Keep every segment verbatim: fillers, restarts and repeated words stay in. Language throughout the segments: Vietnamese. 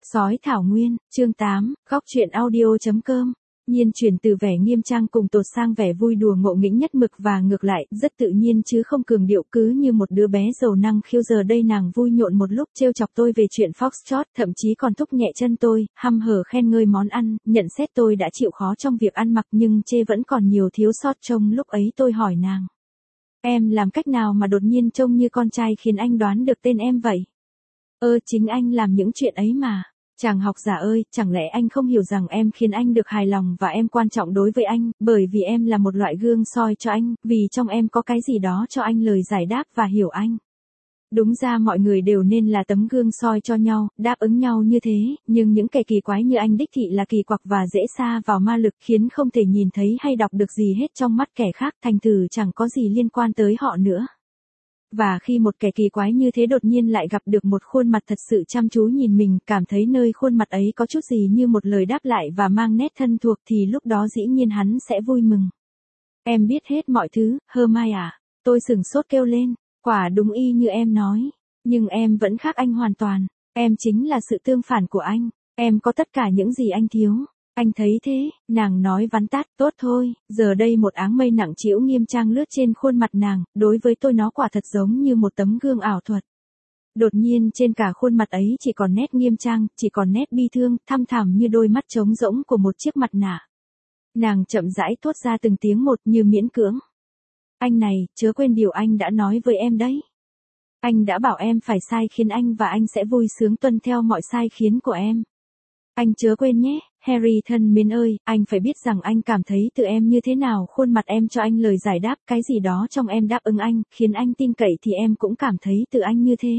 Sói Thảo Nguyên, chương tám, góc truyện audio chấm com. Nhiên chuyển từ vẻ nghiêm trang cùng tột sang vẻ vui đùa ngộ nghĩnh nhất mực và ngược lại, rất tự nhiên chứ không cường điệu, cứ như một đứa bé giàu năng khiêu. Giờ đây nàng vui nhộn một lúc trêu chọc tôi về chuyện Foxtrot, thậm chí còn thúc nhẹ chân tôi, hăm hở khen ngợi món ăn, nhận xét tôi đã chịu khó trong việc ăn mặc nhưng chê vẫn còn nhiều thiếu sót. Trong lúc ấy tôi hỏi nàng: em làm cách nào mà đột nhiên trông như con trai khiến anh đoán được tên em vậy? Ơ chính anh làm những chuyện ấy mà. Chàng học giả ơi, chẳng lẽ anh không hiểu rằng em khiến anh được hài lòng và em quan trọng đối với anh, bởi vì em là một loại gương soi cho anh, vì trong em có cái gì đó cho anh lời giải đáp và hiểu anh. Đúng ra mọi người đều nên là tấm gương soi cho nhau, đáp ứng nhau như thế, nhưng những kẻ kỳ quái như anh đích thị là kỳ quặc và dễ sa vào ma lực, khiến không thể nhìn thấy hay đọc được gì hết trong mắt kẻ khác, thành thử chẳng có gì liên quan tới họ nữa. Và khi một kẻ kỳ quái như thế đột nhiên lại gặp được một khuôn mặt thật sự chăm chú nhìn mình, cảm thấy nơi khuôn mặt ấy có chút gì như một lời đáp lại và mang nét thân thuộc, thì lúc đó dĩ nhiên hắn sẽ vui mừng. Em biết hết mọi thứ, Hermione à? Tôi sửng sốt kêu lên, quả đúng y như em nói. Nhưng em vẫn khác anh hoàn toàn. Em chính là sự tương phản của anh. Em có tất cả những gì anh thiếu. Anh thấy thế, nàng nói vắn tắt, tốt thôi. Giờ đây một áng mây nặng trĩu nghiêm trang lướt trên khuôn mặt nàng, đối với tôi nó quả thật giống như một tấm gương ảo thuật. Đột nhiên trên cả khuôn mặt ấy chỉ còn nét nghiêm trang, chỉ còn nét bi thương, thăm thẳm như đôi mắt trống rỗng của một chiếc mặt nạ. Nàng chậm rãi thốt ra từng tiếng một như miễn cưỡng. Anh này, chớ quên điều anh đã nói với em đấy. Anh đã bảo em phải sai khiến anh và anh sẽ vui sướng tuân theo mọi sai khiến của em. Anh chớ quên nhé, Harry thân mến ơi, anh phải biết rằng anh cảm thấy từ em như thế nào, khuôn mặt em cho anh lời giải đáp, cái gì đó trong em đáp ứng anh, khiến anh tin cậy thì em cũng cảm thấy từ anh như thế.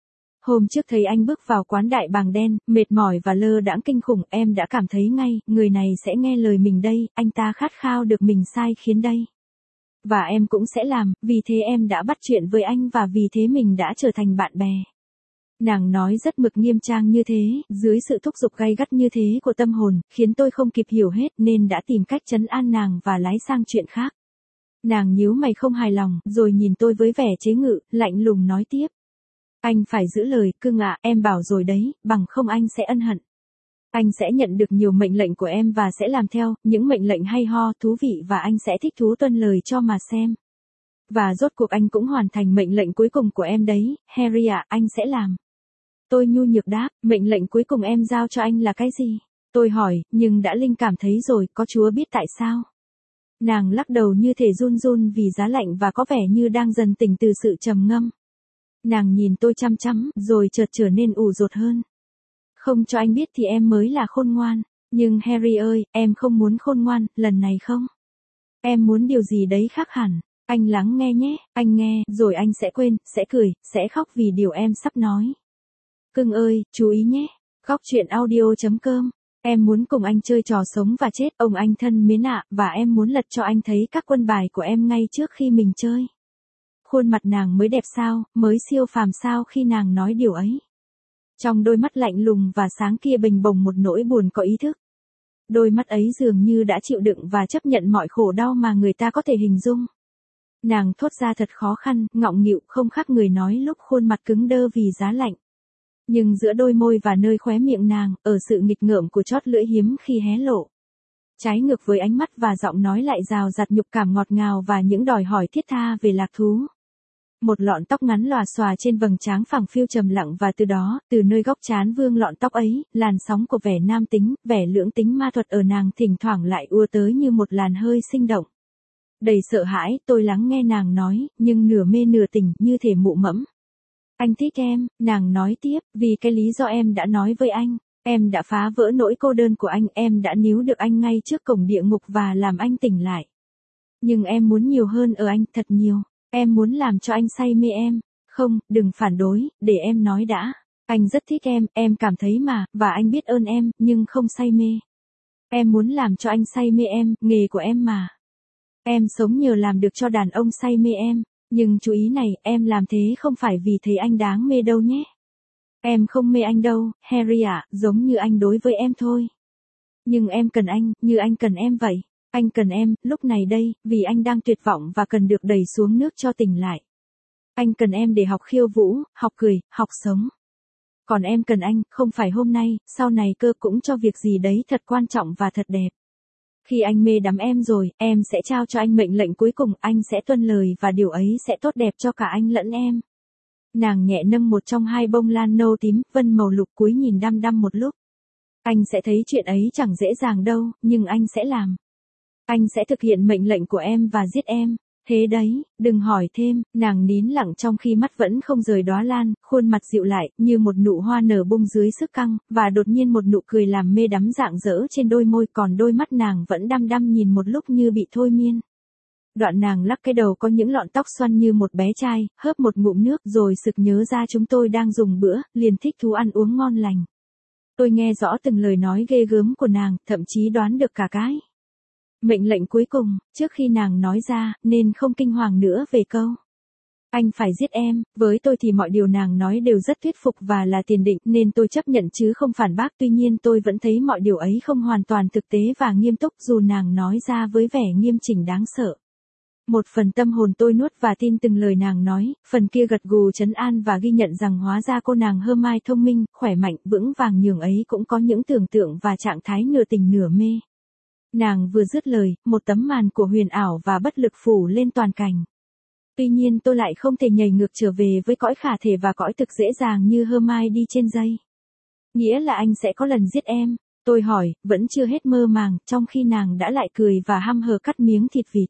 Hôm trước thấy anh bước vào quán đại bàng đen, mệt mỏi và lơ đãng kinh khủng, em đã cảm thấy ngay, người này sẽ nghe lời mình đây, anh ta khát khao được mình sai khiến đây. Và em cũng sẽ làm, vì thế em đã bắt chuyện với anh và vì thế mình đã trở thành bạn bè. Nàng nói rất mực nghiêm trang như thế, dưới sự thúc giục gay gắt như thế của tâm hồn, khiến tôi không kịp hiểu hết nên đã tìm cách trấn an nàng và lái sang chuyện khác. Nàng nhíu mày không hài lòng, rồi nhìn tôi với vẻ chế ngự, lạnh lùng nói tiếp. Anh phải giữ lời, cưng ạ, em bảo rồi đấy, bằng không anh sẽ ân hận. Anh sẽ nhận được nhiều mệnh lệnh của em và sẽ làm theo, những mệnh lệnh hay ho, thú vị và anh sẽ thích thú tuân lời cho mà xem. Và rốt cuộc anh cũng hoàn thành mệnh lệnh cuối cùng của em đấy, Harry ạ, anh sẽ làm. Tôi nhu nhược đáp, mệnh lệnh cuối cùng em giao cho anh là cái gì? Tôi hỏi, nhưng đã linh cảm thấy rồi, có Chúa biết tại sao? Nàng lắc đầu như thể run run vì giá lạnh và có vẻ như đang dần tỉnh từ sự trầm ngâm. Nàng nhìn tôi chăm chăm, rồi chợt trở nên ủ rột hơn. Không cho anh biết thì em mới là khôn ngoan. Nhưng Harry ơi, em không muốn khôn ngoan, lần này không. Em muốn điều gì đấy khác hẳn. Anh lắng nghe nhé, anh nghe, rồi anh sẽ quên, sẽ cười, sẽ khóc vì điều em sắp nói. Cưng ơi, chú ý nhé. Góc truyện audio chấm com. Em muốn cùng anh chơi trò sống và chết, ông anh thân mến ạ, và em muốn lật cho anh thấy các quân bài của em ngay trước khi mình chơi. Khuôn mặt nàng mới đẹp sao, mới siêu phàm sao khi nàng nói điều ấy. Trong đôi mắt lạnh lùng và sáng kia bềnh bồng một nỗi buồn có ý thức. Đôi mắt ấy dường như đã chịu đựng và chấp nhận mọi khổ đau mà người ta có thể hình dung. Nàng thốt ra thật khó khăn, ngọng nghịu, không khác người nói lúc khuôn mặt cứng đơ vì giá lạnh. Nhưng giữa đôi môi và nơi khóe miệng nàng, ở sự nghịch ngợm của chót lưỡi hiếm khi hé lộ. Trái ngược với ánh mắt và giọng nói lại rào rạt nhục cảm ngọt ngào và những đòi hỏi thiết tha về lạc thú. Một lọn tóc ngắn lòa xòa trên vầng trán phẳng phiu trầm lặng và từ đó, từ nơi góc trán vương lọn tóc ấy, làn sóng của vẻ nam tính, vẻ lưỡng tính ma thuật ở nàng thỉnh thoảng lại ùa tới như một làn hơi sinh động. Đầy sợ hãi, tôi lắng nghe nàng nói, nhưng nửa mê nửa tỉnh, như thể mụ mẫm. Anh thích em, nàng nói tiếp, vì cái lý do em đã nói với anh. Em đã phá vỡ nỗi cô đơn của anh, em đã níu được anh ngay trước cổng địa ngục và làm anh tỉnh lại. Nhưng em muốn nhiều hơn ở anh, thật nhiều. Em muốn làm cho anh say mê em. Không, đừng phản đối, để em nói đã. Anh rất thích em, em cảm thấy mà, và anh biết ơn em, nhưng không say mê. Em muốn làm cho anh say mê em, nghề của em mà. Em sống nhờ làm được cho đàn ông say mê em. Nhưng chú ý này, em làm thế không phải vì thấy anh đáng mê đâu nhé. Em không mê anh đâu, Harry ạ, giống như anh đối với em thôi. Nhưng em cần anh, như anh cần em vậy. Anh cần em, lúc này đây, vì anh đang tuyệt vọng và cần được đẩy xuống nước cho tỉnh lại. Anh cần em để học khiêu vũ, học cười, học sống. Còn em cần anh, không phải hôm nay, sau này cơ, cũng cho việc gì đấy thật quan trọng và thật đẹp. Khi anh mê đắm em rồi, em sẽ trao cho anh mệnh lệnh cuối cùng, anh sẽ tuân lời và điều ấy sẽ tốt đẹp cho cả anh lẫn em. Nàng nhẹ nâng một trong hai bông lan nâu tím, vân màu lục, cúi nhìn đăm đăm một lúc. Anh sẽ thấy chuyện ấy chẳng dễ dàng đâu, nhưng anh sẽ làm. Anh sẽ thực hiện mệnh lệnh của em và giết em. Thế đấy, đừng hỏi thêm. Nàng nín lặng trong khi mắt vẫn không rời đóa lan, khuôn mặt dịu lại, như một nụ hoa nở bung dưới sức căng, và đột nhiên một nụ cười làm mê đắm rạng rỡ trên đôi môi, còn đôi mắt nàng vẫn đăm đăm nhìn một lúc như bị thôi miên. Đoạn nàng lắc cái đầu có những lọn tóc xoăn như một bé trai, hớp một ngụm nước rồi sực nhớ ra chúng tôi đang dùng bữa, liền thích thú ăn uống ngon lành. Tôi nghe rõ từng lời nói ghê gớm của nàng, thậm chí đoán được cả cái mệnh lệnh cuối cùng, trước khi nàng nói ra, nên không kinh hoàng nữa về câu anh phải giết em. Với tôi thì mọi điều nàng nói đều rất thuyết phục và là tiền định, nên tôi chấp nhận chứ không phản bác. Tuy nhiên tôi vẫn thấy mọi điều ấy không hoàn toàn thực tế và nghiêm túc, dù nàng nói ra với vẻ nghiêm chỉnh đáng sợ. Một phần tâm hồn tôi nuốt và tin từng lời nàng nói, phần kia gật gù trấn an và ghi nhận rằng hóa ra cô nàng Hermione thông minh, khỏe mạnh, vững vàng nhường ấy cũng có những tưởng tượng và trạng thái nửa tình nửa mê. Nàng vừa dứt lời, một tấm màn của huyền ảo và bất lực phủ lên toàn cảnh. Tuy nhiên tôi lại không thể nhảy ngược trở về với cõi khả thể và cõi thực dễ dàng như Hermione đi trên dây. Nghĩa là anh sẽ có lần giết em? Tôi hỏi, vẫn chưa hết mơ màng, trong khi nàng đã lại cười và hăm hở cắt miếng thịt vịt.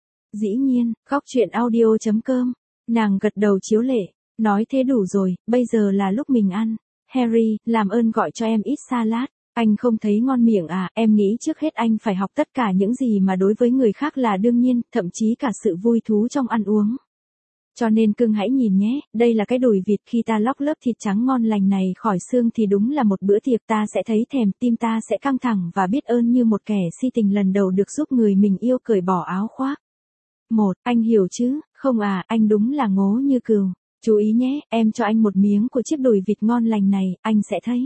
Dĩ nhiên, góc truyện audio chấm com. Nàng gật đầu chiếu lệ, nói thế đủ rồi, bây giờ là lúc mình ăn. Harry, làm ơn gọi cho em ít salad. Anh không thấy ngon miệng à? Em nghĩ trước hết anh phải học tất cả những gì mà đối với người khác là đương nhiên, thậm chí cả sự vui thú trong ăn uống. Cho nên cưng hãy nhìn nhé, đây là cái đùi vịt, khi ta lóc lớp thịt trắng ngon lành này khỏi xương thì đúng là một bữa tiệc, ta sẽ thấy thèm, tim ta sẽ căng thẳng và biết ơn như một kẻ si tình lần đầu được giúp người mình yêu cởi bỏ áo khoác. Một, anh hiểu chứ? Không à, anh đúng là ngố như cừu. Chú ý nhé, em cho anh một miếng của chiếc đùi vịt ngon lành này, anh sẽ thấy.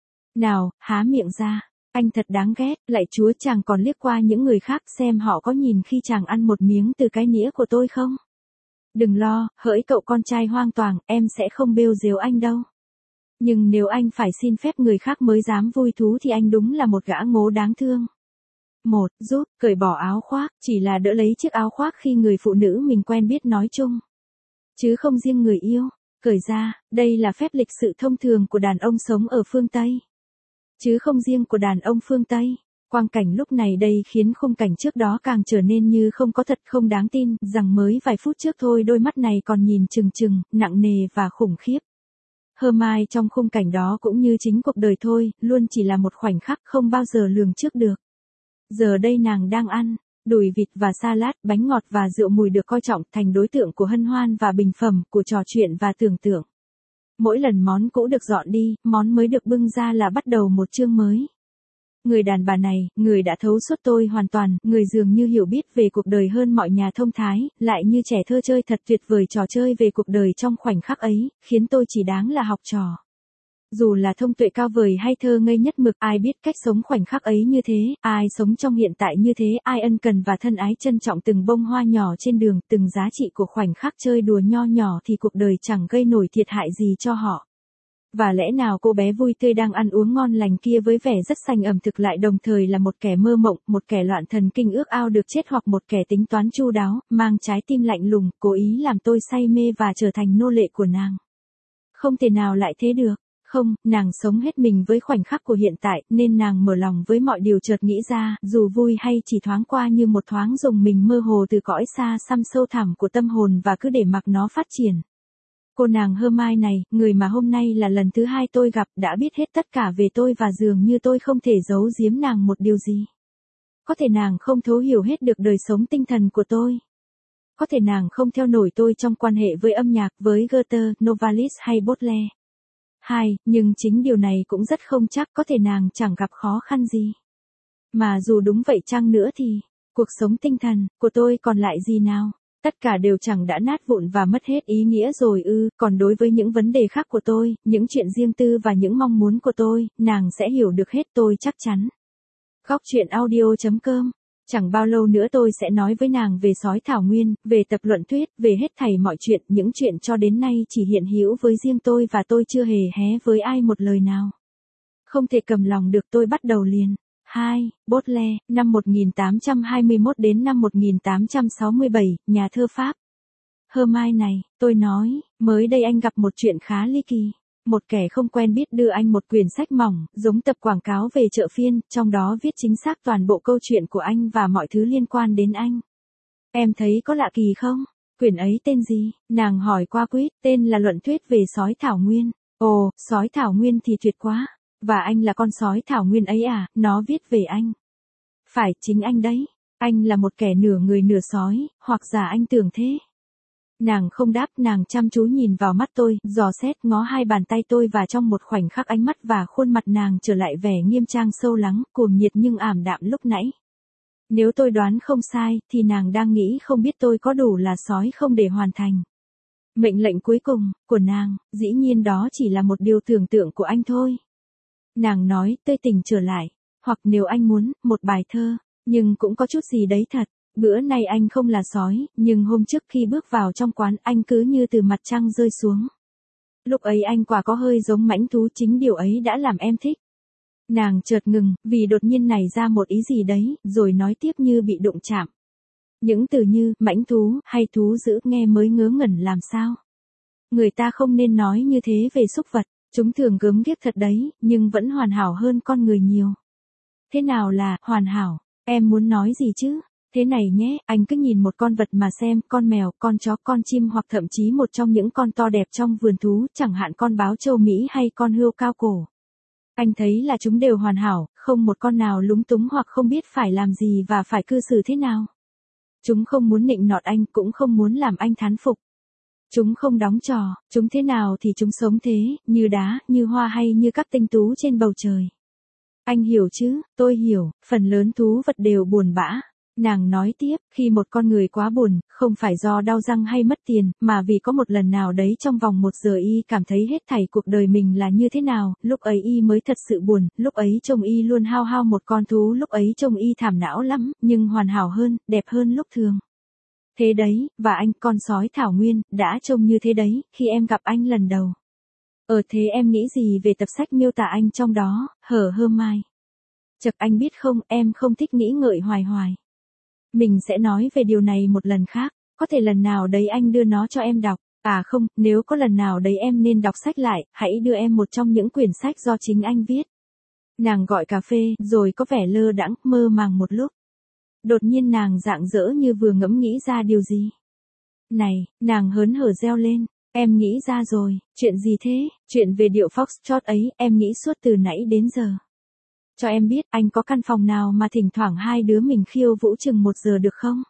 Nào, há miệng ra. Anh thật đáng ghét, lạy Chúa, chàng còn liếc qua những người khác xem họ có nhìn khi chàng ăn một miếng từ cái nĩa của tôi không? Đừng lo, hỡi cậu con trai hoang toàng, em sẽ không bêu dếu anh đâu. Nhưng nếu anh phải xin phép người khác mới dám vui thú thì anh đúng là một gã ngố đáng thương. Một, giúp, cởi bỏ áo khoác, chỉ là đỡ lấy chiếc áo khoác khi người phụ nữ mình quen biết nói chung. Chứ không riêng người yêu, cởi ra, đây là phép lịch sự thông thường của đàn ông sống ở phương Tây. Chứ không riêng của đàn ông phương Tây. Quang cảnh lúc này đây khiến khung cảnh trước đó càng trở nên như không có thật, không đáng tin, rằng mới vài phút trước thôi đôi mắt này còn nhìn trừng trừng, nặng nề và khủng khiếp. Hermione trong khung cảnh đó cũng như chính cuộc đời thôi, luôn chỉ là một khoảnh khắc không bao giờ lường trước được. Giờ đây nàng đang ăn đùi vịt và salad, bánh ngọt và rượu mùi được coi trọng thành đối tượng của hân hoan và bình phẩm, của trò chuyện và tưởng tượng. Mỗi lần món cũ được dọn đi, món mới được bưng ra là bắt đầu một chương mới. Người đàn bà này, người đã thấu suốt tôi hoàn toàn, người dường như hiểu biết về cuộc đời hơn mọi nhà thông thái, lại như trẻ thơ chơi thật tuyệt vời trò chơi về cuộc đời trong khoảnh khắc ấy, khiến tôi chỉ đáng là học trò. Dù là thông tuệ cao vời hay thơ ngây nhất mực, ai biết cách sống khoảnh khắc ấy như thế, ai sống trong hiện tại như thế, ai ân cần và thân ái trân trọng từng bông hoa nhỏ trên đường, từng giá trị của khoảnh khắc chơi đùa nho nhỏ thì cuộc đời chẳng gây nổi thiệt hại gì cho họ. Và lẽ nào cô bé vui tươi đang ăn uống ngon lành kia với vẻ rất sành ẩm thực lại đồng thời là một kẻ mơ mộng, một kẻ loạn thần kinh ước ao được chết hoặc một kẻ tính toán chu đáo, mang trái tim lạnh lùng, cố ý làm tôi say mê và trở thành nô lệ của nàng. Không thể nào lại thế được. Không, nàng sống hết mình với khoảnh khắc của hiện tại, nên nàng mở lòng với mọi điều chợt nghĩ ra, dù vui hay chỉ thoáng qua như một thoáng dùng mình mơ hồ từ cõi xa xăm sâu thẳm của tâm hồn và cứ để mặc nó phát triển. Cô nàng Hermione này, người mà hôm nay là lần thứ hai tôi gặp, đã biết hết tất cả về tôi và dường như tôi không thể giấu giếm nàng một điều gì. Có thể nàng không thấu hiểu hết được đời sống tinh thần của tôi. Có thể nàng không theo nổi tôi trong quan hệ với âm nhạc, với Goethe, Novalis hay Baudelaire. Hai, nhưng chính điều này cũng rất không chắc, có thể nàng chẳng gặp khó khăn gì. Mà dù đúng vậy chăng nữa thì, cuộc sống tinh thần của tôi còn lại gì nào? Tất cả đều chẳng đã nát vụn và mất hết ý nghĩa rồi ư? Còn đối với những vấn đề khác của tôi, những chuyện riêng tư và những mong muốn của tôi, nàng sẽ hiểu được hết tôi chắc chắn. Góc truyện audio chấm com Chẳng bao lâu nữa tôi sẽ nói với nàng về sói thảo nguyên, về tập luận thuyết, về hết thảy mọi chuyện, những chuyện cho đến nay chỉ hiện hữu với riêng tôi và tôi chưa hề hé với ai một lời nào. Không thể cầm lòng được tôi bắt đầu liền. hai. Baudelaire, năm một nghìn tám trăm hai mươi mốt đến năm một nghìn tám trăm sáu mươi bảy, nhà thơ Pháp. Hermione này, tôi nói, mới đây anh gặp một chuyện khá ly kỳ. Một kẻ không quen biết đưa anh một quyển sách mỏng, giống tập quảng cáo về chợ phiên, trong đó viết chính xác toàn bộ câu chuyện của anh và mọi thứ liên quan đến anh. Em thấy có lạ kỳ không? Quyển ấy tên gì? Nàng hỏi qua quýt, tên là Luận thuyết về sói thảo nguyên. Ồ, sói thảo nguyên thì tuyệt quá. Và anh là con sói thảo nguyên ấy à, nó viết về anh. Phải, chính anh đấy. Anh là một kẻ nửa người nửa sói, hoặc giả anh tưởng thế. Nàng không đáp, nàng chăm chú nhìn vào mắt tôi, dò xét ngó hai bàn tay tôi và trong một khoảnh khắc ánh mắt và khuôn mặt nàng trở lại vẻ nghiêm trang sâu lắng, cuồng nhiệt nhưng ảm đạm lúc nãy. Nếu tôi đoán không sai, thì nàng đang nghĩ không biết tôi có đủ là sói không để hoàn thành mệnh lệnh cuối cùng của nàng, dĩ nhiên đó chỉ là một điều tưởng tượng của anh thôi. Nàng nói, tươi tỉnh trở lại, hoặc nếu anh muốn, một bài thơ, nhưng cũng có chút gì đấy thật. Bữa nay anh không là sói, nhưng hôm trước khi bước vào trong quán anh cứ như từ mặt trăng rơi xuống. Lúc ấy anh quả có hơi giống mãnh thú, chính điều ấy đã làm em thích. Nàng chợt ngừng, vì đột nhiên nảy ra một ý gì đấy, rồi nói tiếp như bị đụng chạm. Những từ như, mãnh thú, hay thú dữ nghe mới ngớ ngẩn làm sao. Người ta không nên nói như thế về súc vật, chúng thường gớm ghiếc thật đấy, nhưng vẫn hoàn hảo hơn con người nhiều. Thế nào là, hoàn hảo, em muốn nói gì chứ? Thế này nhé, anh cứ nhìn một con vật mà xem, con mèo, con chó, con chim hoặc thậm chí một trong những con to đẹp trong vườn thú, chẳng hạn con báo châu Mỹ hay con hươu cao cổ. Anh thấy là chúng đều hoàn hảo, không một con nào lúng túng hoặc không biết phải làm gì và phải cư xử thế nào. Chúng không muốn nịnh nọt anh, cũng không muốn làm anh thán phục. Chúng không đóng trò, chúng thế nào thì chúng sống thế, như đá, như hoa hay như các tinh tú trên bầu trời. Anh hiểu chứ, tôi hiểu, phần lớn thú vật đều buồn bã. Nàng nói tiếp, khi một con người quá buồn, không phải do đau răng hay mất tiền, mà vì có một lần nào đấy trong vòng một giờ y cảm thấy hết thảy cuộc đời mình là như thế nào, lúc ấy y mới thật sự buồn, lúc ấy trông y luôn hao hao một con thú, lúc ấy trông y thảm não lắm, nhưng hoàn hảo hơn, đẹp hơn lúc thường. Thế đấy, và anh, con sói thảo nguyên, đã trông như thế đấy, khi em gặp anh lần đầu. Ờ thế em nghĩ gì về tập sách miêu tả anh trong đó, hở Hermione? Chật anh biết không, em không thích nghĩ ngợi hoài hoài. Mình sẽ nói về điều này một lần khác, có thể lần nào đấy anh đưa nó cho em đọc, à không, nếu có lần nào đấy em nên đọc sách lại, hãy đưa em một trong những quyển sách do chính anh viết. Nàng gọi cà phê, rồi có vẻ lơ đãng, mơ màng một lúc. Đột nhiên nàng rạng rỡ như vừa ngẫm nghĩ ra điều gì. Này, nàng hớn hở reo lên, em nghĩ ra rồi, chuyện gì thế, chuyện về điệu Foxtrot ấy, em nghĩ suốt từ nãy đến giờ. Cho em biết, anh có căn phòng nào mà thỉnh thoảng hai đứa mình khiêu vũ chừng một giờ được không?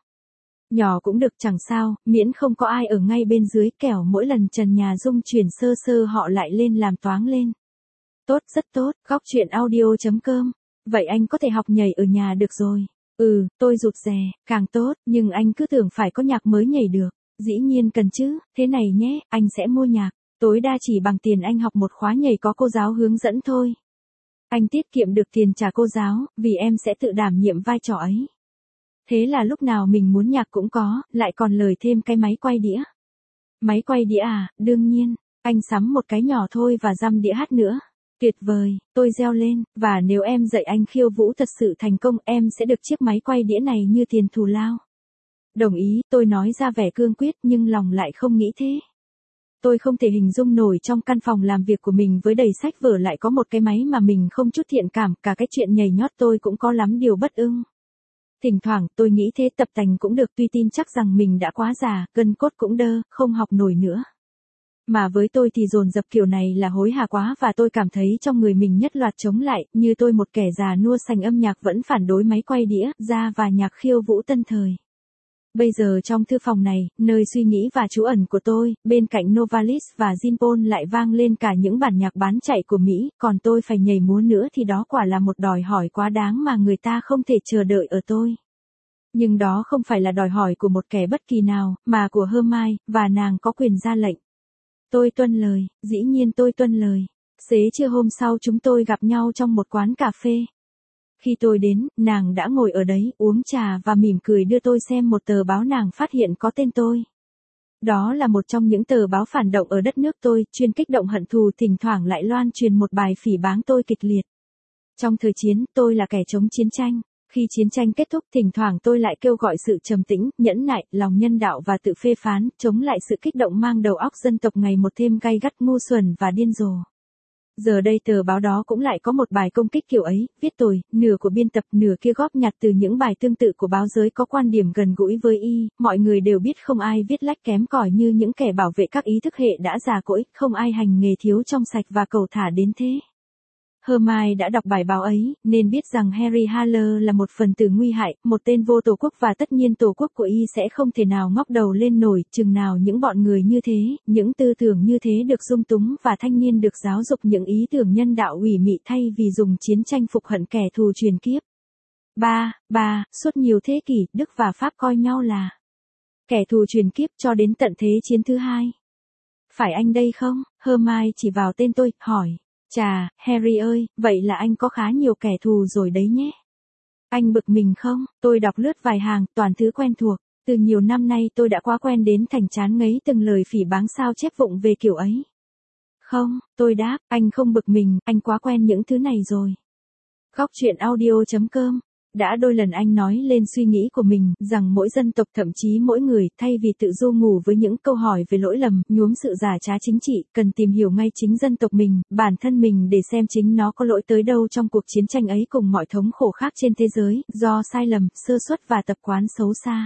Nhỏ cũng được chẳng sao, miễn không có ai ở ngay bên dưới, kẻo mỗi lần trần nhà rung chuyển sơ sơ họ lại lên làm toáng lên. Tốt, rất tốt, góc chuyện audio chấm com. Vậy anh có thể học nhảy ở nhà được rồi. Ừ, tôi rụt rè, càng tốt, nhưng anh cứ tưởng phải có nhạc mới nhảy được. Dĩ nhiên cần chứ, thế này nhé, anh sẽ mua nhạc. Tối đa chỉ bằng tiền anh học một khóa nhảy có cô giáo hướng dẫn thôi. Anh tiết kiệm được tiền trả cô giáo, vì em sẽ tự đảm nhiệm vai trò ấy. Thế là lúc nào mình muốn nhạc cũng có, lại còn lời thêm cái máy quay đĩa. Máy quay đĩa à, đương nhiên, anh sắm một cái nhỏ thôi và dăm đĩa hát nữa. Tuyệt vời, tôi reo lên, và nếu em dạy anh khiêu vũ thật sự thành công, em sẽ được chiếc máy quay đĩa này như tiền thù lao. Đồng ý, tôi nói ra vẻ cương quyết nhưng lòng lại không nghĩ thế. Tôi không thể hình dung nổi trong căn phòng làm việc của mình với đầy sách vở lại có một cái máy mà mình không chút thiện cảm, cả cái chuyện nhảy nhót tôi cũng có lắm điều bất ưng. Thỉnh thoảng tôi nghĩ thế tập tành cũng được, tuy tin chắc rằng mình đã quá già, gân cốt cũng đơ, không học nổi nữa. Mà với tôi thì dồn dập kiểu này là hối hả quá và tôi cảm thấy trong người mình nhất loạt chống lại, như tôi một kẻ già nua sành âm nhạc vẫn phản đối máy quay đĩa, ra và nhạc khiêu vũ tân thời. Bây giờ trong thư phòng này, nơi suy nghĩ và trú ẩn của tôi, bên cạnh Novalis và Zinpol lại vang lên cả những bản nhạc bán chạy của Mỹ, còn tôi phải nhảy múa nữa thì đó quả là một đòi hỏi quá đáng mà người ta không thể chờ đợi ở tôi. Nhưng đó không phải là đòi hỏi của một kẻ bất kỳ nào, mà của Hermione, và nàng có quyền ra lệnh. Tôi tuân lời, dĩ nhiên tôi tuân lời. Xế trưa hôm sau chúng tôi gặp nhau trong một quán cà phê. Khi tôi đến, nàng đã ngồi ở đấy, uống trà và mỉm cười đưa tôi xem một tờ báo nàng phát hiện có tên tôi. Đó là một trong những tờ báo phản động ở đất nước tôi, chuyên kích động hận thù, thỉnh thoảng lại loan truyền một bài phỉ báng tôi kịch liệt. Trong thời chiến, tôi là kẻ chống chiến tranh. Khi chiến tranh kết thúc, thỉnh thoảng tôi lại kêu gọi sự trầm tĩnh, nhẫn nại, lòng nhân đạo và tự phê phán, chống lại sự kích động mang đầu óc dân tộc ngày một thêm gay gắt, ngu xuẩn và điên rồ. Giờ đây tờ báo đó cũng lại có một bài công kích kiểu ấy, viết tồi, nửa của biên tập, nửa kia góp nhặt từ những bài tương tự của báo giới có quan điểm gần gũi với y, mọi người đều biết không ai viết lách kém cỏi như những kẻ bảo vệ các ý thức hệ đã già cỗi, không ai hành nghề thiếu trong sạch và cầu thả đến thế. Hermione đã đọc bài báo ấy, nên biết rằng Harry Haller là một phần tử nguy hại, một tên vô tổ quốc và tất nhiên tổ quốc của y sẽ không thể nào ngóc đầu lên nổi, chừng nào những bọn người như thế, những tư tưởng như thế được dung túng và thanh niên được giáo dục những ý tưởng nhân đạo ủy mị thay vì dùng chiến tranh phục hận kẻ thù truyền kiếp. ba. ba. Suốt nhiều thế kỷ, Đức và Pháp coi nhau là kẻ thù truyền kiếp cho đến tận thế chiến thứ hai. Phải anh đây không? Hermione chỉ vào tên tôi, hỏi. Chà, Harry ơi, vậy là anh có khá nhiều kẻ thù rồi đấy nhé. Anh bực mình không? Tôi đọc lướt vài hàng, toàn thứ quen thuộc. Từ nhiều năm nay tôi đã quá quen đến thành chán ngấy từng lời phỉ báng sao chép vụng về kiểu ấy. Không, tôi đáp, anh không bực mình, anh quá quen những thứ này rồi. Góc truyện audio chấm com. Đã đôi lần anh nói lên suy nghĩ của mình, rằng mỗi dân tộc thậm chí mỗi người, thay vì tự du ngủ với những câu hỏi về lỗi lầm, nhuốm sự giả trá chính trị, cần tìm hiểu ngay chính dân tộc mình, bản thân mình để xem chính nó có lỗi tới đâu trong cuộc chiến tranh ấy cùng mọi thống khổ khác trên thế giới, do sai lầm, sơ suất và tập quán xấu xa.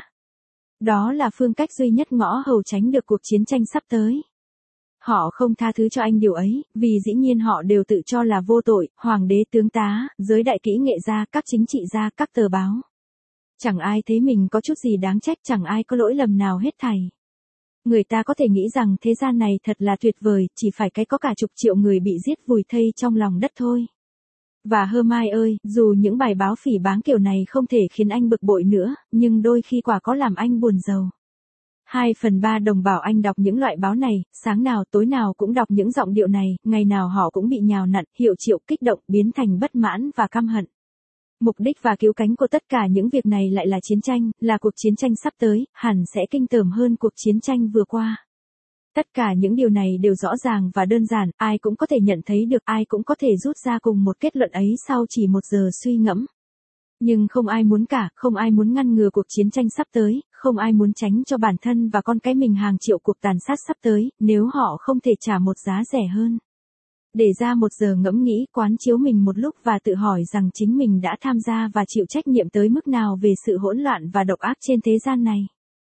Đó là phương cách duy nhất ngõ hầu tránh được cuộc chiến tranh sắp tới. Họ không tha thứ cho anh điều ấy, vì dĩ nhiên họ đều tự cho là vô tội, hoàng đế tướng tá, giới đại kỹ nghệ gia, các chính trị gia, các tờ báo. Chẳng ai thấy mình có chút gì đáng trách, chẳng ai có lỗi lầm nào hết thảy. Người ta có thể nghĩ rằng thế gian này thật là tuyệt vời, chỉ phải cái có cả chục triệu người bị giết vùi thây trong lòng đất thôi. Và Hermione ơi, dù những bài báo phỉ báng kiểu này không thể khiến anh bực bội nữa, nhưng đôi khi quả có làm anh buồn rầu. Hai phần ba đồng bào anh đọc những loại báo này, sáng nào tối nào cũng đọc những giọng điệu này, ngày nào họ cũng bị nhào nặn, hiệu triệu, kích động, biến thành bất mãn và căm hận. Mục đích và cứu cánh của tất cả những việc này lại là chiến tranh, là cuộc chiến tranh sắp tới, hẳn sẽ kinh tởm hơn cuộc chiến tranh vừa qua. Tất cả những điều này đều rõ ràng và đơn giản, ai cũng có thể nhận thấy được, ai cũng có thể rút ra cùng một kết luận ấy sau chỉ một giờ suy ngẫm. Nhưng không ai muốn cả, không ai muốn ngăn ngừa cuộc chiến tranh sắp tới, không ai muốn tránh cho bản thân và con cái mình hàng triệu cuộc tàn sát sắp tới, nếu họ không thể trả một giá rẻ hơn. Để ra một giờ ngẫm nghĩ, quán chiếu mình một lúc và tự hỏi rằng chính mình đã tham gia và chịu trách nhiệm tới mức nào về sự hỗn loạn và độc ác trên thế gian này.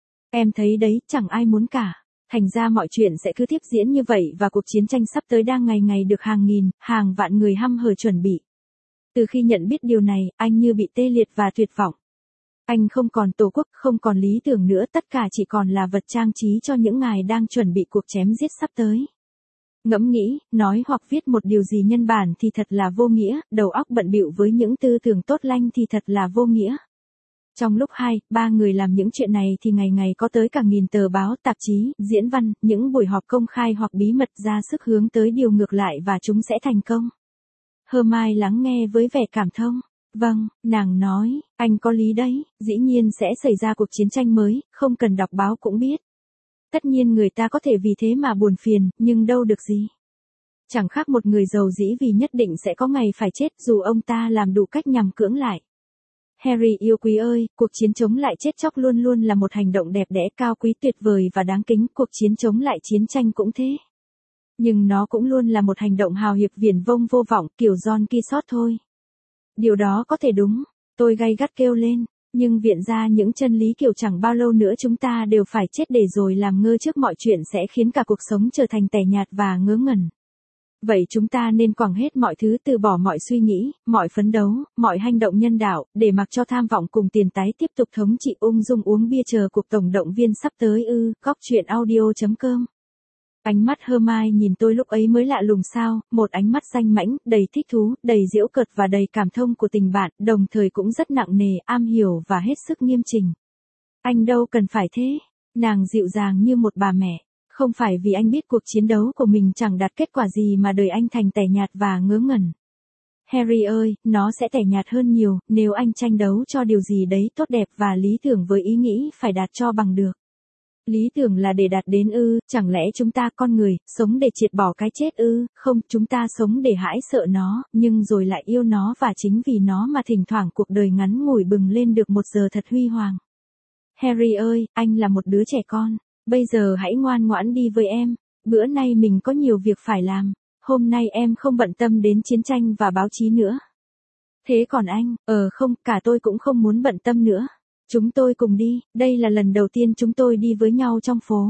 Em thấy đấy, chẳng ai muốn cả. Thành ra mọi chuyện sẽ cứ tiếp diễn như vậy và cuộc chiến tranh sắp tới đang ngày ngày được hàng nghìn, hàng vạn người hăm hở chuẩn bị. Từ khi nhận biết điều này, anh như bị tê liệt và tuyệt vọng. Anh không còn tổ quốc, không còn lý tưởng nữa, tất cả chỉ còn là vật trang trí cho những ngài đang chuẩn bị cuộc chém giết sắp tới. Ngẫm nghĩ, nói hoặc viết một điều gì nhân bản thì thật là vô nghĩa, đầu óc bận bịu với những tư tưởng tốt lành thì thật là vô nghĩa. Trong lúc hai, ba người làm những chuyện này thì ngày ngày có tới cả nghìn tờ báo, tạp chí, diễn văn, những buổi họp công khai hoặc bí mật ra sức hướng tới điều ngược lại và chúng sẽ thành công. Hermione lắng nghe với vẻ cảm thông. Vâng, nàng nói, anh có lý đấy, dĩ nhiên sẽ xảy ra cuộc chiến tranh mới, không cần đọc báo cũng biết. Tất nhiên người ta có thể vì thế mà buồn phiền, nhưng đâu được gì. Chẳng khác một người giàu dĩ vì nhất định sẽ có ngày phải chết dù ông ta làm đủ cách nhằm cưỡng lại. Harry yêu quý ơi, cuộc chiến chống lại chết chóc luôn luôn là một hành động đẹp đẽ, cao quý, tuyệt vời và đáng kính, cuộc chiến chống lại chiến tranh cũng thế. Nhưng nó cũng luôn là một hành động hào hiệp viển vông vô vọng, kiểu Don Quixote thôi. Điều đó có thể đúng, tôi gay gắt kêu lên, nhưng viện ra những chân lý kiểu chẳng bao lâu nữa chúng ta đều phải chết để rồi làm ngơ trước mọi chuyện sẽ khiến cả cuộc sống trở thành tẻ nhạt và ngớ ngẩn. Vậy chúng ta nên quẳng hết mọi thứ, từ bỏ mọi suy nghĩ, mọi phấn đấu, mọi hành động nhân đạo, để mặc cho tham vọng cùng tiền tái tiếp tục thống trị, ung dung uống bia chờ cuộc tổng động viên sắp tới ư. Góc truyện audio chấm com. Ánh mắt Hermione nhìn tôi lúc ấy mới lạ lùng sao, một ánh mắt danh mãnh, đầy thích thú, đầy giễu cợt và đầy cảm thông của tình bạn, đồng thời cũng rất nặng nề, am hiểu và hết sức nghiêm chỉnh. Anh đâu cần phải thế, nàng dịu dàng như một bà mẹ, không phải vì anh biết cuộc chiến đấu của mình chẳng đạt kết quả gì mà đời anh thành tẻ nhạt và ngớ ngẩn. Harry ơi, nó sẽ tẻ nhạt hơn nhiều, nếu anh tranh đấu cho điều gì đấy tốt đẹp và lý tưởng với ý nghĩ phải đạt cho bằng được. Lý tưởng là để đạt đến ư, chẳng lẽ chúng ta con người, sống để triệt bỏ cái chết ư, không, chúng ta sống để hãi sợ nó, nhưng rồi lại yêu nó và chính vì nó mà thỉnh thoảng cuộc đời ngắn ngủi bừng lên được một giờ thật huy hoàng. Harry ơi, anh là một đứa trẻ con, bây giờ hãy ngoan ngoãn đi với em, bữa nay mình có nhiều việc phải làm, hôm nay em không bận tâm đến chiến tranh và báo chí nữa. Thế còn anh, ờ không, cả tôi cũng không muốn bận tâm nữa. Chúng tôi cùng đi, đây là lần đầu tiên chúng tôi đi với nhau trong phố.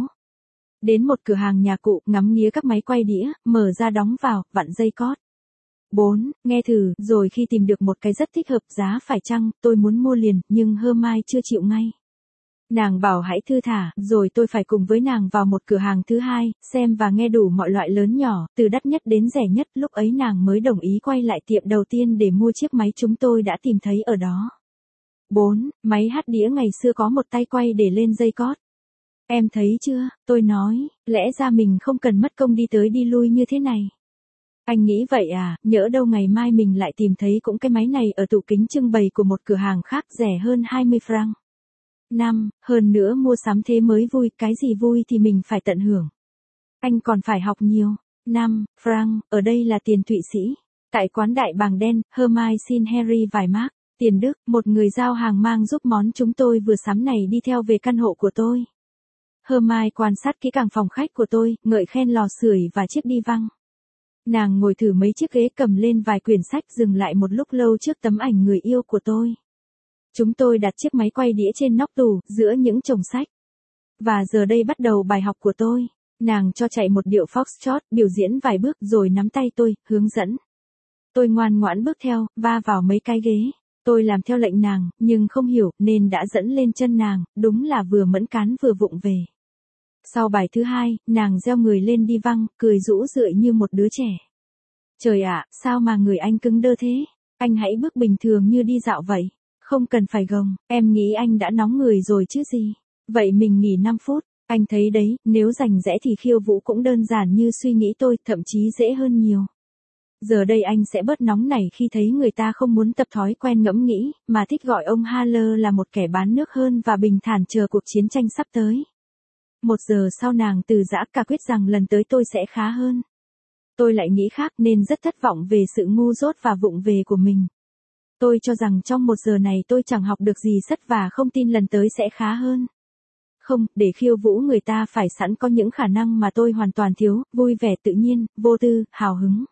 Đến một cửa hàng nhà cụ, ngắm nghía các máy quay đĩa, mở ra đóng vào, vặn dây cót. bốn. Nghe thử, rồi khi tìm được một cái rất thích hợp giá phải chăng, tôi muốn mua liền, nhưng Hermione chưa chịu ngay. Nàng bảo hãy thư thả, rồi tôi phải cùng với nàng vào một cửa hàng thứ hai, xem và nghe đủ mọi loại lớn nhỏ, từ đắt nhất đến rẻ nhất, lúc ấy nàng mới đồng ý quay lại tiệm đầu tiên để mua chiếc máy chúng tôi đã tìm thấy ở đó. bốn. Máy hát đĩa ngày xưa có một tay quay để lên dây cót. Em thấy chưa, tôi nói, lẽ ra mình không cần mất công đi tới đi lui như thế này. Anh nghĩ vậy à, nhỡ đâu ngày mai mình lại tìm thấy cũng cái máy này ở tủ kính trưng bày của một cửa hàng khác rẻ hơn hai mươi franc. năm. Hơn nữa mua sắm thế mới vui, cái gì vui thì mình phải tận hưởng. Anh còn phải học nhiều. năm. Franc, ở đây là tiền Thụy Sĩ. Tại quán đại bàng đen, Hermione xin Harry vài mark. Tiền Đức, một người giao hàng mang giúp món chúng tôi vừa sắm này đi theo về căn hộ của tôi. Hermione quan sát kỹ càng phòng khách của tôi, ngợi khen lò sưởi và chiếc đi văng. Nàng ngồi thử mấy chiếc ghế, cầm lên vài quyển sách, dừng lại một lúc lâu trước tấm ảnh người yêu của tôi. Chúng tôi đặt chiếc máy quay đĩa trên nóc tủ, giữa những chồng sách. Và giờ đây bắt đầu bài học của tôi. Nàng cho chạy một điệu foxtrot, biểu diễn vài bước rồi nắm tay tôi, hướng dẫn. Tôi ngoan ngoãn bước theo, va vào mấy cái ghế. Tôi làm theo lệnh nàng, nhưng không hiểu, nên đã dẫn lên chân nàng, đúng là vừa mẫn cán vừa vụng về. Sau bài thứ hai, nàng gieo người lên đi văng, cười rũ rượi như một đứa trẻ. Trời ạ, sao mà người anh cứng đơ thế? Anh hãy bước bình thường như đi dạo vậy. Không cần phải gồng, em nghĩ anh đã nóng người rồi chứ gì. Vậy mình nghỉ năm phút, anh thấy đấy, nếu rành rẽ thì khiêu vũ cũng đơn giản như suy nghĩ tôi, thậm chí dễ hơn nhiều. Giờ đây anh sẽ bớt nóng nảy khi thấy người ta không muốn tập thói quen ngẫm nghĩ, mà thích gọi ông Haller là một kẻ bán nước hơn và bình thản chờ cuộc chiến tranh sắp tới. Một giờ sau nàng từ giã cả quyết rằng lần tới tôi sẽ khá hơn. Tôi lại nghĩ khác nên rất thất vọng về sự ngu dốt và vụng về của mình. Tôi cho rằng trong một giờ này tôi chẳng học được gì sất và không tin lần tới sẽ khá hơn. Không, để khiêu vũ người ta phải sẵn có những khả năng mà tôi hoàn toàn thiếu, vui vẻ tự nhiên, vô tư, hào hứng.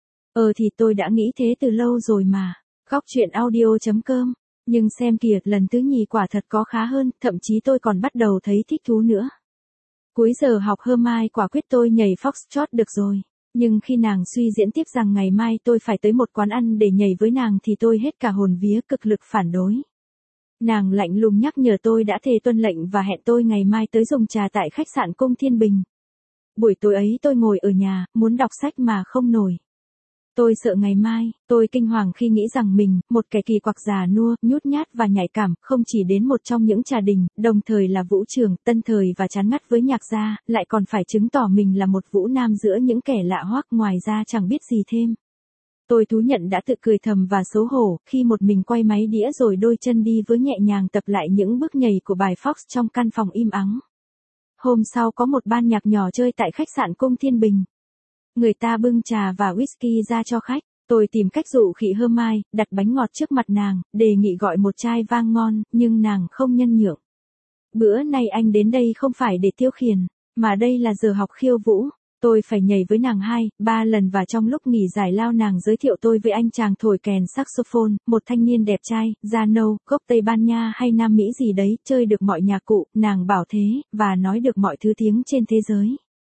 Ờ thì tôi đã nghĩ thế từ lâu rồi mà. Góc truyện audio chấm com. Nhưng xem kìa, lần thứ nhì quả thật có khá hơn, thậm chí tôi còn bắt đầu thấy thích thú nữa. Cuối giờ học Hermione quả quyết tôi nhảy foxtrot được rồi. Nhưng khi nàng suy diễn tiếp rằng ngày mai tôi phải tới một quán ăn để nhảy với nàng thì tôi hết cả hồn vía, cực lực phản đối. Nàng lạnh lùng nhắc nhở tôi đã thề tuân lệnh và hẹn tôi ngày mai tới dùng trà tại khách sạn Cung Thiên Bình. Buổi tối ấy tôi ngồi ở nhà, muốn đọc sách mà không nổi. Tôi sợ ngày mai, tôi kinh hoàng khi nghĩ rằng mình, một kẻ kỳ quặc già nua, nhút nhát và nhạy cảm, không chỉ đến một trong những trà đình, đồng thời là vũ trường, tân thời và chán ngắt với nhạc gia, lại còn phải chứng tỏ mình là một vũ nam giữa những kẻ lạ hoắc, ngoài ra chẳng biết gì thêm. Tôi thú nhận đã tự cười thầm và xấu hổ, khi một mình quay máy đĩa rồi đôi chân đi với nhẹ nhàng tập lại những bước nhảy của bài Fox trong căn phòng im ắng. Hôm sau có một ban nhạc nhỏ chơi tại khách sạn Cung Thiên Bình. Người ta bưng trà và whisky ra cho khách. Tôi tìm cách dụ khỉ Hermione, đặt bánh ngọt trước mặt nàng, đề nghị gọi một chai vang ngon, nhưng nàng không nhân nhượng. Bữa nay anh đến đây không phải để tiêu khiển, mà đây là giờ học khiêu vũ. Tôi phải nhảy với nàng hai, ba lần và trong lúc nghỉ giải lao nàng giới thiệu tôi với anh chàng thổi kèn saxophone, một thanh niên đẹp trai, da nâu, gốc Tây Ban Nha hay Nam Mỹ gì đấy, chơi được mọi nhạc cụ, nàng bảo thế, và nói được mọi thứ tiếng trên thế giới.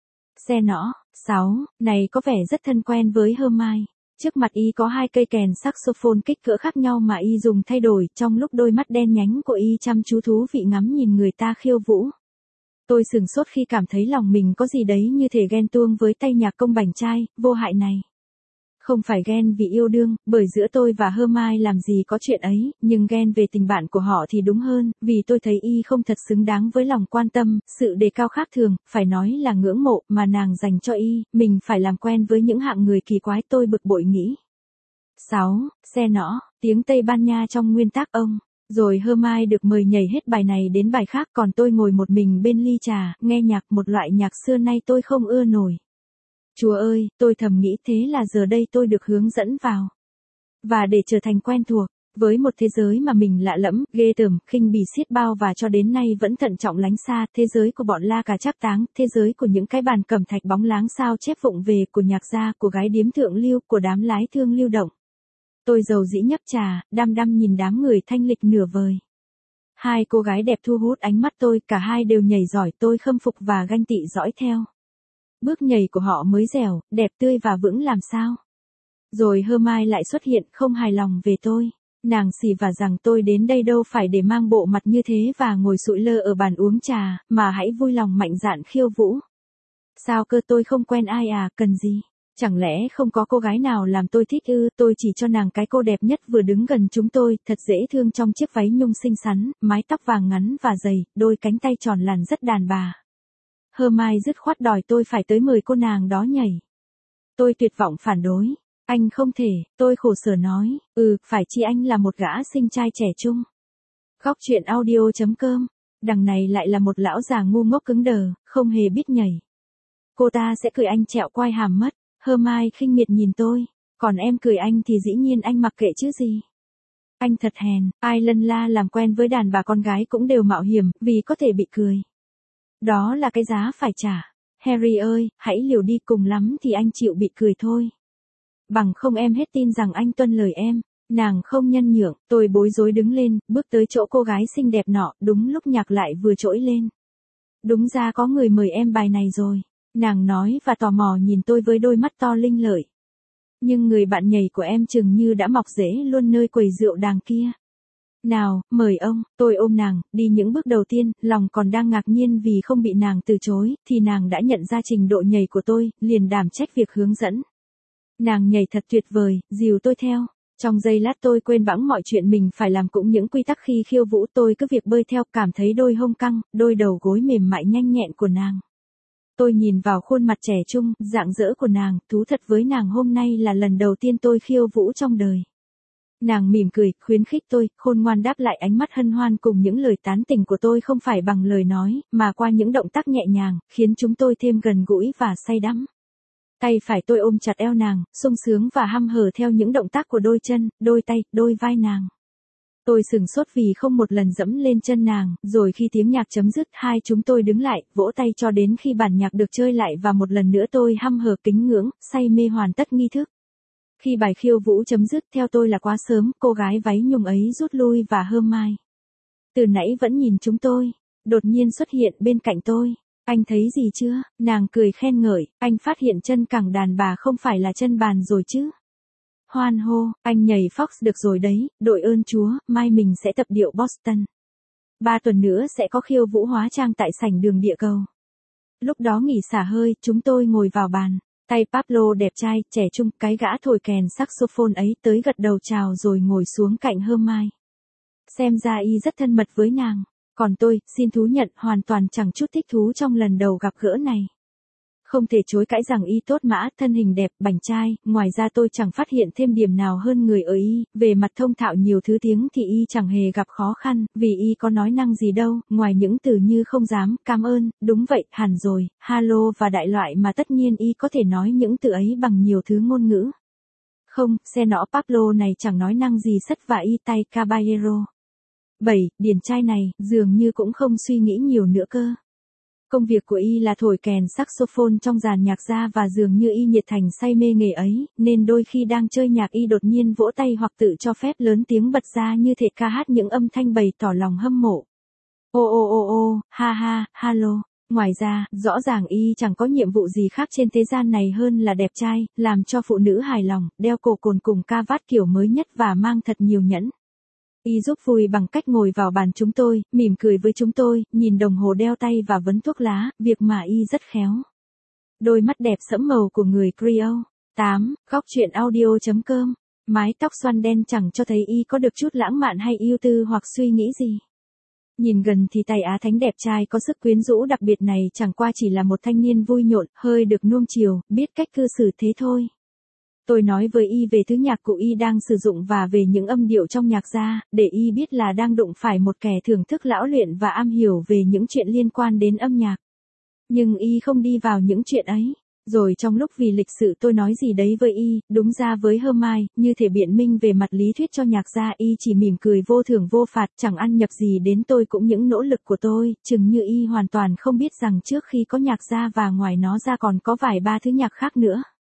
Xe nọ. sáu. Này có vẻ rất thân quen với Hermione. Trước mặt y có hai cây kèn saxophone kích cỡ khác nhau mà y dùng thay đổi, trong lúc đôi mắt đen nhánh của y chăm chú thú vị ngắm nhìn người ta khiêu vũ. Tôi sửng sốt khi cảm thấy lòng mình có gì đấy như thể ghen tuông với tay nhạc công bảnh trai, vô hại này. Không phải ghen vì yêu đương, bởi giữa tôi và Hermione làm gì có chuyện ấy, nhưng ghen về tình bạn của họ thì đúng hơn, vì tôi thấy y không thật xứng đáng với lòng quan tâm, sự đề cao khác thường, phải nói là ngưỡng mộ, mà nàng dành cho y, mình phải làm quen với những hạng người kỳ quái, tôi bực bội nghĩ. sáu. Xe nỏ, tiếng Tây Ban Nha trong nguyên tác ông. Rồi Hermione được mời nhảy hết bài này đến bài khác, còn tôi ngồi một mình bên ly trà, nghe nhạc, một loại nhạc xưa nay tôi không ưa nổi. Chúa ơi, tôi thầm nghĩ, thế là giờ đây tôi được hướng dẫn vào. Và để trở thành quen thuộc với một thế giới mà mình lạ lẫm, ghê tởm, khinh bỉ xiết bao và cho đến nay vẫn thận trọng lánh xa, thế giới của bọn La Cà Trác Táng, thế giới của những cái bàn cẩm thạch bóng láng sao chép vụng về, của nhạc gia, của gái điếm thượng lưu, của đám lái thương lưu động. Tôi dầu dĩ nhấp trà, đăm đăm nhìn đám người thanh lịch nửa vời. Hai cô gái đẹp thu hút ánh mắt tôi, cả hai đều nhảy giỏi, tôi khâm phục và ganh tị dõi theo. Bước nhảy của họ mới dẻo, đẹp tươi và vững làm sao. Rồi Hermione lại xuất hiện, không hài lòng về tôi. Nàng xì vả rằng tôi đến đây đâu phải để mang bộ mặt như thế và ngồi sụi lơ ở bàn uống trà, mà hãy vui lòng mạnh dạn khiêu vũ. Sao cơ, tôi không quen ai à, cần gì? Chẳng lẽ không có cô gái nào làm tôi thích ư? Tôi chỉ cho nàng cái cô đẹp nhất vừa đứng gần chúng tôi, thật dễ thương trong chiếc váy nhung xinh xắn, mái tóc vàng ngắn và dày, đôi cánh tay tròn làn rất đàn bà. Hermione dứt khoát đòi tôi phải tới mời cô nàng đó nhảy. Tôi tuyệt vọng phản đối. Anh không thể, tôi khổ sở nói, ừ, phải chi anh là một gã sinh trai trẻ trung. Góc truyện audio chấm com, đằng này lại là một lão già ngu ngốc cứng đờ, không hề biết nhảy. Cô ta sẽ cười anh trẹo quai hàm mất. Hermione khinh miệt nhìn tôi, còn em cười anh thì dĩ nhiên anh mặc kệ chứ gì. Anh thật hèn, ai lân la làm quen với đàn bà con gái cũng đều mạo hiểm, vì có thể bị cười. Đó là cái giá phải trả. Harry ơi, hãy liều đi, cùng lắm thì anh chịu bị cười thôi. Bằng không em hết tin rằng anh tuân lời em. Nàng không nhân nhượng, tôi bối rối đứng lên, bước tới chỗ cô gái xinh đẹp nọ, đúng lúc nhạc lại vừa trỗi lên. Đúng ra có người mời em bài này rồi. Nàng nói và tò mò nhìn tôi với đôi mắt to linh lợi. Nhưng người bạn nhảy của em chừng như đã mọc rễ luôn nơi quầy rượu đàng kia. Nào, mời ông, tôi ôm nàng, đi những bước đầu tiên, lòng còn đang ngạc nhiên vì không bị nàng từ chối, thì nàng đã nhận ra trình độ nhảy của tôi, liền đảm trách việc hướng dẫn. Nàng nhảy thật tuyệt vời, dìu tôi theo. Trong giây lát tôi quên bẵng mọi chuyện mình phải làm, cũng những quy tắc khi khiêu vũ, tôi cứ việc bơi theo, cảm thấy đôi hông căng, đôi đầu gối mềm mại nhanh nhẹn của nàng. Tôi nhìn vào khuôn mặt trẻ trung, rạng rỡ của nàng, thú thật với nàng hôm nay là lần đầu tiên tôi khiêu vũ trong đời. Nàng mỉm cười, khuyến khích tôi, khôn ngoan đáp lại ánh mắt hân hoan cùng những lời tán tỉnh của tôi, không phải bằng lời nói, mà qua những động tác nhẹ nhàng, khiến chúng tôi thêm gần gũi và say đắm. Tay phải tôi ôm chặt eo nàng, sung sướng và hăm hở theo những động tác của đôi chân, đôi tay, đôi vai nàng. Tôi sửng sốt vì không một lần dẫm lên chân nàng, rồi khi tiếng nhạc chấm dứt, hai chúng tôi đứng lại, vỗ tay cho đến khi bản nhạc được chơi lại, và một lần nữa tôi hăm hở kính ngưỡng, say mê hoàn tất nghi thức. Khi bài khiêu vũ chấm dứt, theo tôi là quá sớm, cô gái váy nhung ấy rút lui và Hermione, từ nãy vẫn nhìn chúng tôi, đột nhiên xuất hiện bên cạnh tôi. Anh thấy gì chưa? Nàng cười khen ngợi, anh phát hiện chân cẳng đàn bà không phải là chân bàn rồi chứ? Hoan hô, anh nhảy Fox được rồi đấy, đội ơn Chúa, mai mình sẽ tập điệu Boston. Ba tuần nữa sẽ có khiêu vũ hóa trang tại sảnh đường địa cầu. Lúc đó nghỉ xả hơi, chúng tôi ngồi vào bàn. Tay Pablo đẹp trai, trẻ trung, cái gã thổi kèn saxophone ấy tới gật đầu chào rồi ngồi xuống cạnh Hermione. Xem ra y rất thân mật với nàng. Còn tôi, xin thú nhận, hoàn toàn chẳng chút thích thú trong lần đầu gặp gỡ này. Không thể chối cãi rằng y tốt mã, thân hình đẹp, bảnh trai, ngoài ra tôi chẳng phát hiện thêm điểm nào hơn người ở y, về mặt thông thạo nhiều thứ tiếng thì y chẳng hề gặp khó khăn, vì y có nói năng gì đâu, ngoài những từ như không dám, cảm ơn, đúng vậy, hẳn rồi, hello và đại loại, mà tất nhiên y có thể nói những từ ấy bằng nhiều thứ ngôn ngữ. Không, xe nọ Pablo này chẳng nói năng gì sất và y tay caballero. bảy. Điển trai này, dường như cũng không suy nghĩ nhiều nữa cơ. Công việc của y là thổi kèn saxophone trong dàn nhạc gia, và dường như y nhiệt thành say mê nghề ấy, nên đôi khi đang chơi nhạc y đột nhiên vỗ tay hoặc tự cho phép lớn tiếng bật ra như thể ca hát những âm thanh bày tỏ lòng hâm mộ. Ô ô ô ô, ha ha, halo. Ngoài ra, rõ ràng y chẳng có nhiệm vụ gì khác trên thế gian này hơn là đẹp trai, làm cho phụ nữ hài lòng, đeo cổ cồn cùng ca vát kiểu mới nhất và mang thật nhiều nhẫn. Y giúp vui bằng cách ngồi vào bàn chúng tôi, mỉm cười với chúng tôi, nhìn đồng hồ đeo tay và vấn thuốc lá, việc mà y rất khéo. Đôi mắt đẹp sẫm màu của người Creole. tám. Góc truyện audio chấm com. Mái tóc xoăn đen chẳng cho thấy y có được chút lãng mạn hay ưu tư hoặc suy nghĩ gì. Nhìn gần thì tay Á Thánh đẹp trai có sức quyến rũ đặc biệt này chẳng qua chỉ là một thanh niên vui nhộn, hơi được nuông chiều, biết cách cư xử thế thôi. Tôi nói với y về thứ nhạc cụ y đang sử dụng và về những âm điệu trong nhạc ra, để y biết là đang đụng phải một kẻ thưởng thức lão luyện và am hiểu về những chuyện liên quan đến âm nhạc. Nhưng y không đi vào những chuyện ấy. Rồi trong lúc vì lịch sự tôi nói gì đấy với y, đúng ra với Hermione, như thể biện minh về mặt lý thuyết cho nhạc gia, y chỉ mỉm cười vô thưởng vô phạt, chẳng ăn nhập gì đến tôi cũng những nỗ lực của tôi, chừng như y hoàn toàn không biết rằng trước khi có nhạc gia và ngoài nó ra còn có vài ba thứ nhạc khác nữa.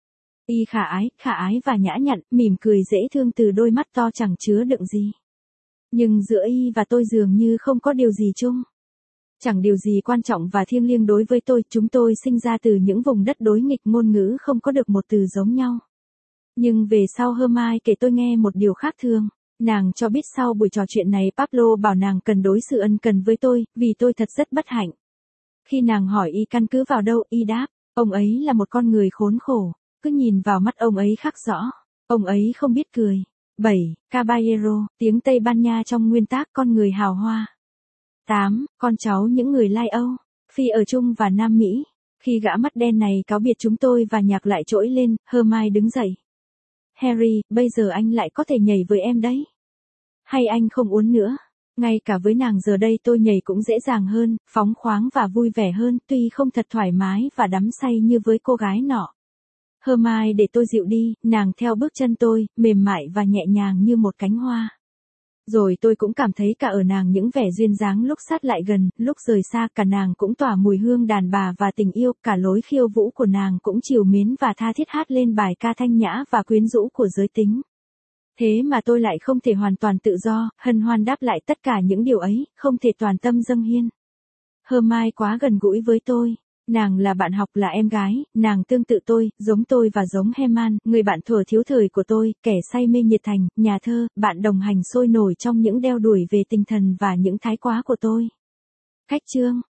Y khả ái, khả ái và nhã nhặn, mỉm cười dễ thương từ đôi mắt to chẳng chứa đựng gì. Nhưng giữa y và tôi dường như không có điều gì chung. Chẳng điều gì quan trọng và thiêng liêng đối với tôi, chúng tôi sinh ra từ những vùng đất đối nghịch, ngôn ngữ không có được một từ giống nhau. Nhưng về sau Hermione kể tôi nghe một điều khác thường. Nàng cho biết sau buổi trò chuyện này Pablo bảo nàng cần đối xử ân cần với tôi, vì tôi thật rất bất hạnh. Khi nàng hỏi y căn cứ vào đâu, y đáp, ông ấy là một con người khốn khổ, cứ nhìn vào mắt ông ấy khắc rõ, ông ấy không biết cười. bảy. Caballero, tiếng Tây Ban Nha trong nguyên tác con người hào hoa. tám. Con cháu những người Lai Âu, Phi ở Trung và Nam Mỹ. Khi gã mắt đen này cáo biệt chúng tôi và nhạc lại trỗi lên, Hermione đứng dậy. Harry, bây giờ anh lại có thể nhảy với em đấy. Hay anh không uốn nữa? Ngay cả với nàng giờ đây tôi nhảy cũng dễ dàng hơn, phóng khoáng và vui vẻ hơn, tuy không thật thoải mái và đắm say như với cô gái nọ. Hermione để tôi dịu đi, nàng theo bước chân tôi, mềm mại và nhẹ nhàng như một cánh hoa. Rồi tôi cũng cảm thấy cả ở nàng những vẻ duyên dáng lúc sát lại gần, lúc rời xa, cả nàng cũng tỏa mùi hương đàn bà và tình yêu, cả lối khiêu vũ của nàng cũng trìu mến và tha thiết hát lên bài ca thanh nhã và quyến rũ của giới tính. Thế mà tôi lại không thể hoàn toàn tự do, hân hoan đáp lại tất cả những điều ấy, không thể toàn tâm dâng hiến. Hermione quá gần gũi với tôi. Nàng là bạn học, là em gái, nàng tương tự tôi, giống tôi và giống Hermione, người bạn thuở thiếu thời của tôi, kẻ say mê nhiệt thành, nhà thơ, bạn đồng hành sôi nổi trong những đeo đuổi về tinh thần và những thái quá của tôi. Cách chương